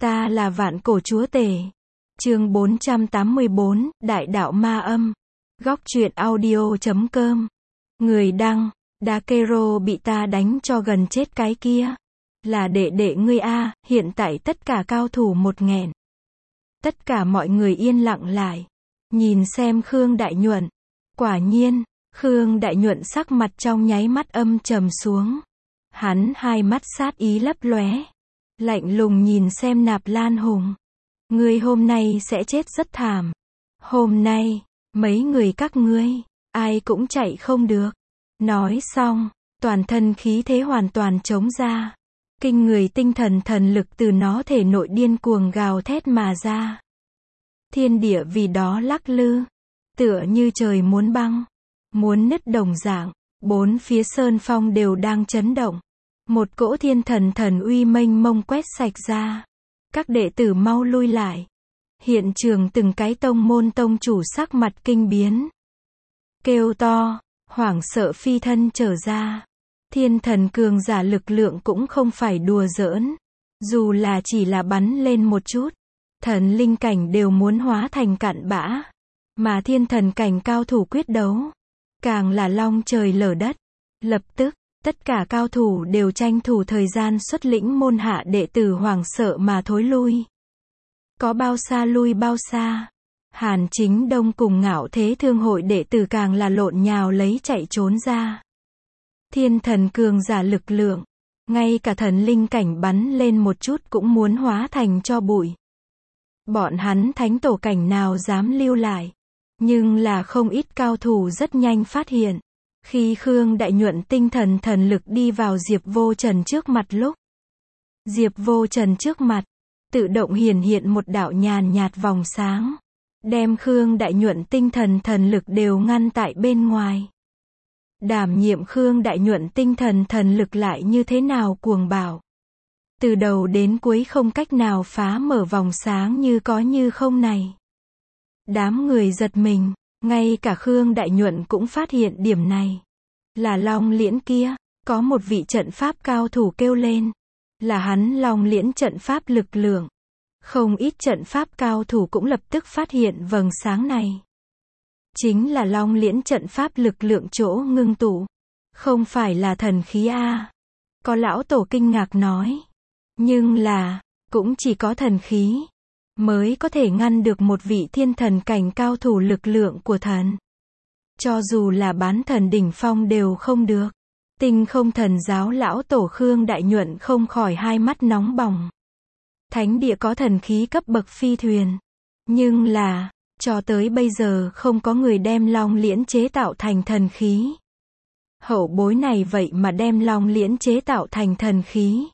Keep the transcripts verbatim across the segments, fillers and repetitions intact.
Ta là vạn cổ chúa tể. Chương bốn trăm tám mươi bốn, Đại đạo ma âm. Góc truyện audio chấm com. Người đăng, Dakero bị ta đánh cho gần chết cái kia. Là đệ đệ ngươi a, hiện tại tất cả cao thủ một nghẹn. Tất cả mọi người yên lặng lại. Nhìn xem Khương Đại Nhuận. Quả nhiên, Khương Đại Nhuận sắc mặt trong nháy mắt âm trầm xuống. Hắn hai mắt sát ý lấp lóe. Lạnh lùng nhìn xem Nạp Lan Hùng. Ngươi hôm nay sẽ chết rất thảm. Hôm nay, mấy người các ngươi, ai cũng chạy không được. Nói xong, toàn thân khí thế hoàn toàn trống ra. Kinh người tinh thần thần lực từ nó thể nội điên cuồng gào thét mà ra. Thiên địa vì đó lắc lư. Tựa như trời muốn băng, muốn nứt đồng dạng. Bốn phía sơn phong đều đang chấn động. Một cỗ thiên thần thần uy mênh mông quét sạch ra. Các đệ tử mau lui lại. Hiện trường từng cái tông môn tông chủ sắc mặt kinh biến. Kêu to, hoảng sợ phi thân trở ra. Thiên thần cường giả lực lượng cũng không phải đùa giỡn. Dù là chỉ là bắn lên một chút, thần linh cảnh đều muốn hóa thành cặn bã. Mà thiên thần cảnh cao thủ quyết đấu, càng là long trời lở đất. Lập tức, tất cả cao thủ đều tranh thủ thời gian xuất lĩnh môn hạ đệ tử hoảng sợ mà thối lui. Có bao xa lui bao xa. Hàn Chính Đông cùng Ngạo Thế Thương hội đệ tử càng là lộn nhào lấy chạy trốn ra. Thiên thần cường giả lực lượng, ngay cả thần linh cảnh bắn lên một chút cũng muốn hóa thành cho bụi. Bọn hắn thánh tổ cảnh nào dám lưu lại. Nhưng là không ít cao thủ rất nhanh phát hiện. Khi Khương Đại Nhuận tinh thần thần lực đi vào Diệp Vô Trần trước mặt lúc. Diệp Vô Trần trước mặt, tự động hiển hiện một đạo nhàn nhạt vòng sáng. Đem Khương Đại Nhuận tinh thần thần lực đều ngăn tại bên ngoài. Đảm nhiệm Khương Đại Nhuận tinh thần thần lực lại như thế nào cuồng bạo. Từ đầu đến cuối không cách nào phá mở vòng sáng như có như không này. Đám người giật mình, ngay cả Khương Đại Nhuận cũng phát hiện điểm này. Là Long Liễn kia, có một vị trận pháp cao thủ kêu lên. Là hắn Long Liễn trận pháp lực lượng. Không ít trận pháp cao thủ cũng lập tức phát hiện vầng sáng này. Chính là Long Liễn trận pháp lực lượng chỗ ngưng tụ. Không phải là thần khí a. Có lão tổ kinh ngạc nói. Nhưng là, cũng chỉ có thần khí mới có thể ngăn được một vị thiên thần cảnh cao thủ lực lượng của thần. Cho dù là bán thần đỉnh phong đều không được. Tinh Không Thần giáo lão tổ Khương Đại Nhuận không khỏi hai mắt nóng bỏng. Thánh địa có thần khí cấp bậc phi thuyền. Nhưng là, cho tới bây giờ không có người đem Long Liễn chế tạo thành thần khí. Hậu bối này vậy mà đem Long Liễn chế tạo thành thần khí.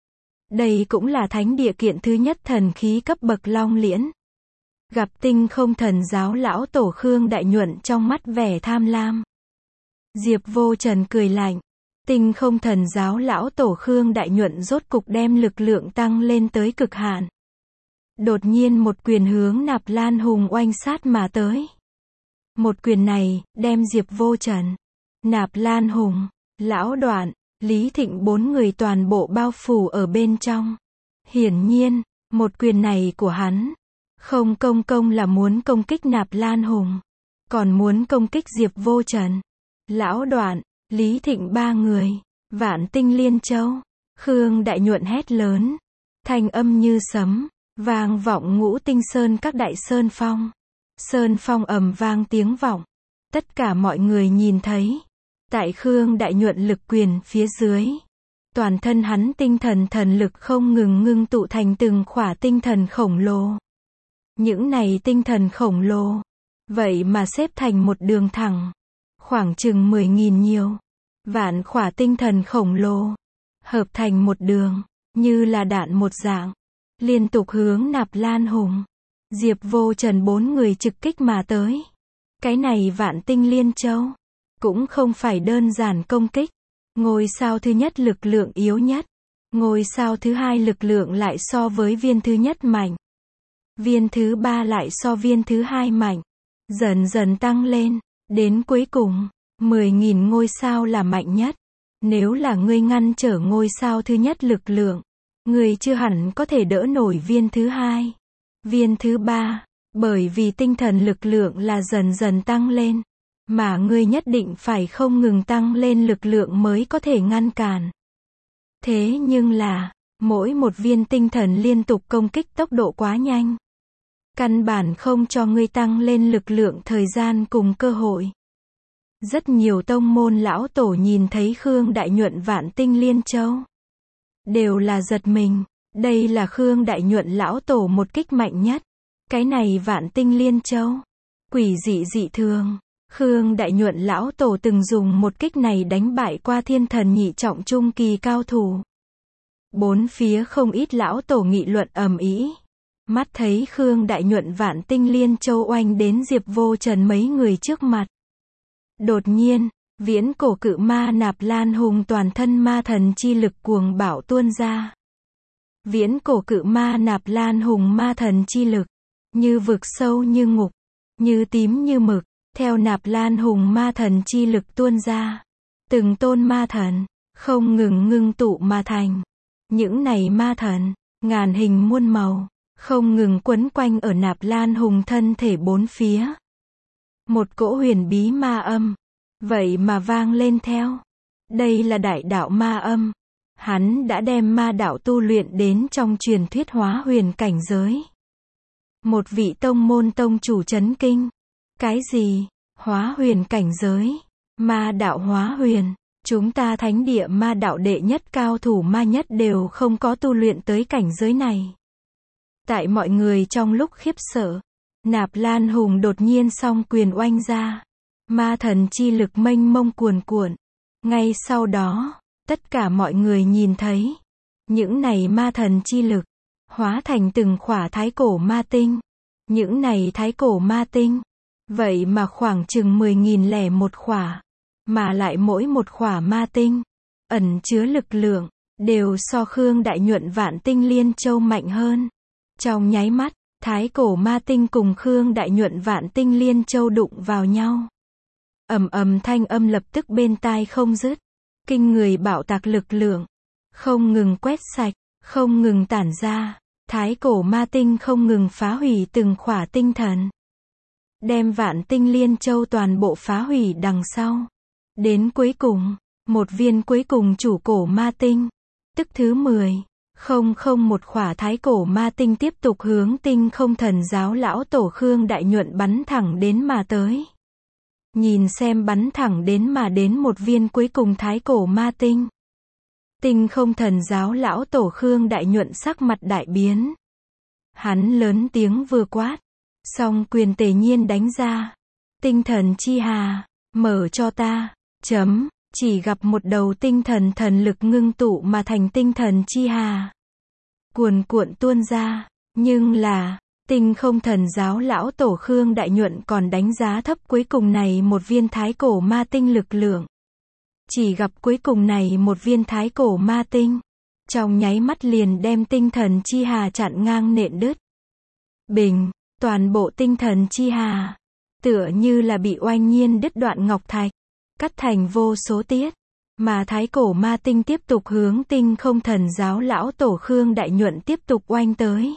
Đây cũng là thánh địa kiện thứ nhất thần khí cấp bậc Long Liễn. Gặp Tinh Không Thần giáo lão tổ Khương Đại Nhuận trong mắt vẻ tham lam. Diệp Vô Trần cười lạnh. Tinh Không Thần giáo lão tổ Khương Đại Nhuận rốt cục đem lực lượng tăng lên tới cực hạn. Đột nhiên một quyền hướng Nạp Lan Hùng oanh sát mà tới. Một quyền này, đem Diệp Vô Trần, Nạp Lan Hùng, Lão Đoạn, Lý Thịnh bốn người toàn bộ bao phủ ở bên trong. Hiển nhiên, một quyền này của hắn, không công công là muốn công kích Nạp Lan Hùng, còn muốn công kích Diệp Vô Trần, Lão Đoạn, Lý Thịnh ba người. Vạn Tinh Liên Châu, Khương Đại Nhuận hét lớn, thanh âm như sấm, vang vọng Ngũ Tinh Sơn các đại sơn phong. Sơn phong ầm vang tiếng vọng. Tất cả mọi người nhìn thấy, tại Khương Đại Nhuận lực quyền phía dưới, toàn thân hắn tinh thần thần lực không ngừng ngưng tụ thành từng khỏa tinh thần khổng lồ. Những này tinh thần khổng lồ, vậy mà xếp thành một đường thẳng, khoảng chừng mười nghìn nhiều. Vạn khỏa tinh thần khổng lồ, hợp thành một đường, như là đạn một dạng, liên tục hướng Nạp Lan Hùng, Diệp Vô Trần bốn người trực kích mà tới. Cái này Vạn Tinh Liên Châu, cũng không phải đơn giản công kích. Ngôi sao thứ nhất lực lượng yếu nhất, ngôi sao thứ hai lực lượng lại so với viên thứ nhất mạnh. Viên thứ ba lại so viên thứ hai mạnh. Dần dần tăng lên, đến cuối cùng, mười nghìn ngôi sao là mạnh nhất. Nếu là ngươi ngăn trở ngôi sao thứ nhất lực lượng, Người chưa hẳn có thể đỡ nổi viên thứ hai, viên thứ ba, bởi vì tinh thần lực lượng là dần dần tăng lên, mà ngươi nhất định phải không ngừng tăng lên lực lượng mới có thể ngăn cản. Thế nhưng là, mỗi một viên tinh thần liên tục công kích tốc độ quá nhanh. Căn bản không cho ngươi tăng lên lực lượng thời gian cùng cơ hội. Rất nhiều tông môn lão tổ nhìn thấy Khương Đại Nhuận Vạn Tinh Liên Châu. Đều là giật mình, đây là Khương Đại Nhuận lão tổ một kích mạnh nhất. Cái này Vạn Tinh Liên Châu, quỷ dị dị thường. Khương Đại Nhuận lão tổ từng dùng một kích này đánh bại qua thiên thần nhị trọng trung kỳ cao thủ. Bốn phía không ít lão tổ nghị luận ầm ĩ. Mắt thấy Khương Đại Nhuận Vạn Tinh Liên Châu oanh đến Diệp Vô Trần mấy người trước mặt. Đột nhiên, viễn cổ cự ma Nạp Lan Hùng toàn thân ma thần chi lực cuồng bạo tuôn ra. Viễn cổ cự ma Nạp Lan Hùng ma thần chi lực, như vực sâu như ngục, như tím như mực, theo Nạp Lan Hùng ma thần chi lực tuôn ra. Từng tôn ma thần, không ngừng ngưng tụ mà thành. Những này ma thần, ngàn hình muôn màu, không ngừng quấn quanh ở Nạp Lan Hùng thân thể bốn phía. Một cỗ huyền bí ma âm, vậy mà vang lên theo. Đây là đại đạo ma âm. Hắn đã đem ma đạo tu luyện đến trong truyền thuyết hóa huyền cảnh giới. Một vị tông môn tông chủ chấn kinh. Cái gì? Hóa huyền cảnh giới? Ma đạo hóa huyền? Chúng ta thánh địa ma đạo đệ nhất cao thủ ma nhất đều không có tu luyện tới cảnh giới này. Tại mọi người trong lúc khiếp sợ, Nạp Lan Hùng đột nhiên song quyền oanh ra. Ma thần chi lực mênh mông cuồn cuộn. Ngay sau đó, tất cả mọi người nhìn thấy, những này ma thần chi lực, hóa thành từng khỏa thái cổ ma tinh. Những này thái cổ ma tinh, vậy mà khoảng chừng mười nghìn lẻ một khỏa, mà lại mỗi một khỏa ma tinh, ẩn chứa lực lượng, đều so Khương Đại Nhuận Vạn Tinh Liên Châu mạnh hơn. Trong nháy mắt, thái cổ ma tinh cùng Khương Đại Nhuận Vạn Tinh Liên Châu đụng vào nhau. Ầm ầm thanh âm lập tức bên tai không dứt. Kinh người bạo tạc lực lượng, không ngừng quét sạch, không ngừng tản ra. Thái cổ ma tinh không ngừng phá hủy từng khỏa tinh thần. Đem Vạn Tinh Liên Châu toàn bộ phá hủy đằng sau. Đến cuối cùng, một viên cuối cùng chủ cổ ma tinh, tức thứ mười, không không một khỏa thái cổ ma tinh tiếp tục hướng Tinh Không Thần Giáo lão tổ Khương Đại Nhuận bắn thẳng đến mà tới. Nhìn xem bắn thẳng đến mà đến một viên cuối cùng thái cổ ma tinh. Tinh Không Thần Giáo lão tổ Khương Đại Nhuận sắc mặt đại biến. Hắn lớn tiếng vừa quát, song quyền tề nhiên đánh ra. Tinh thần chi hà, mở cho ta, chấm, chỉ gặp một đầu tinh thần thần lực ngưng tụ mà thành tinh thần chi hà. Cuồn cuộn tuôn ra, nhưng là, Tinh Không Thần Giáo lão tổ Khương Đại Nhuận còn đánh giá thấp cuối cùng này một viên thái cổ ma tinh lực lượng. Chỉ gặp cuối cùng này một viên thái cổ ma tinh, trong nháy mắt liền đem tinh thần chi hà chặn ngang nện đứt. Bình, toàn bộ tinh thần chi hà, tựa như là bị oanh nhiên đứt đoạn ngọc thạch, cắt thành vô số tiết. Mà thái cổ ma tinh tiếp tục hướng Tinh Không Thần Giáo lão tổ Khương Đại Nhuận tiếp tục oanh tới.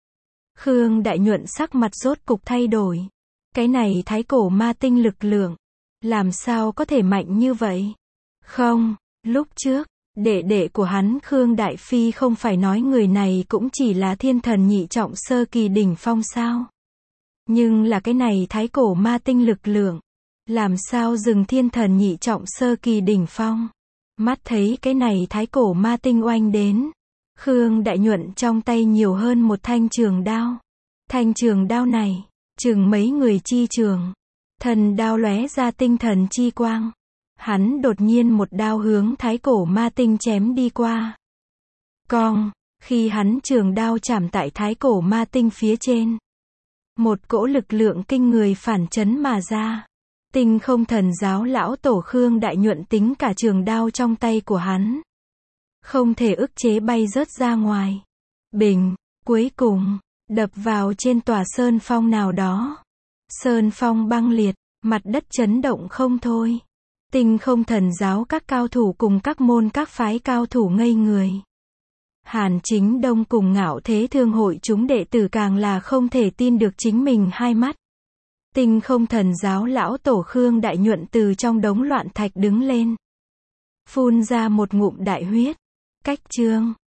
Khương Đại Nhuận sắc mặt rốt cục thay đổi. Cái này thái cổ ma tinh lực lượng, làm sao có thể mạnh như vậy? Không, lúc trước, đệ đệ của hắn Khương Đại Phi không phải nói người này cũng chỉ là thiên thần nhị trọng sơ kỳ đỉnh phong sao? Nhưng là cái này thái cổ ma tinh lực lượng, làm sao dừng thiên thần nhị trọng sơ kỳ đỉnh phong? Mắt thấy cái này thái cổ ma tinh oanh đến, Khương Đại Nhuận trong tay nhiều hơn một thanh trường đao. Thanh trường đao này, chừng mấy người chi trường. Thần đao lóe ra tinh thần chi quang. Hắn đột nhiên một đao hướng thái cổ ma tinh chém đi qua. Cong, khi hắn trường đao chạm tại thái cổ ma tinh phía trên. Một cỗ lực lượng kinh người phản chấn mà ra. Tinh Không Thần Giáo lão tổ Khương Đại Nhuận tính cả trường đao trong tay của hắn. Không thể ức chế bay rớt ra ngoài. Bình, cuối cùng, đập vào trên tòa sơn phong nào đó. Sơn phong băng liệt, mặt đất chấn động không thôi. Tinh Không Thần Giáo các cao thủ cùng các môn các phái cao thủ ngây người. Hàn Chính Đông cùng Ngạo Thế Thương hội chúng đệ tử càng là không thể tin được chính mình hai mắt. Tinh Không Thần giáo lão tổ Khương Đại Nhuận từ trong đống loạn thạch đứng lên. Phun ra một ngụm đại huyết. Cách chương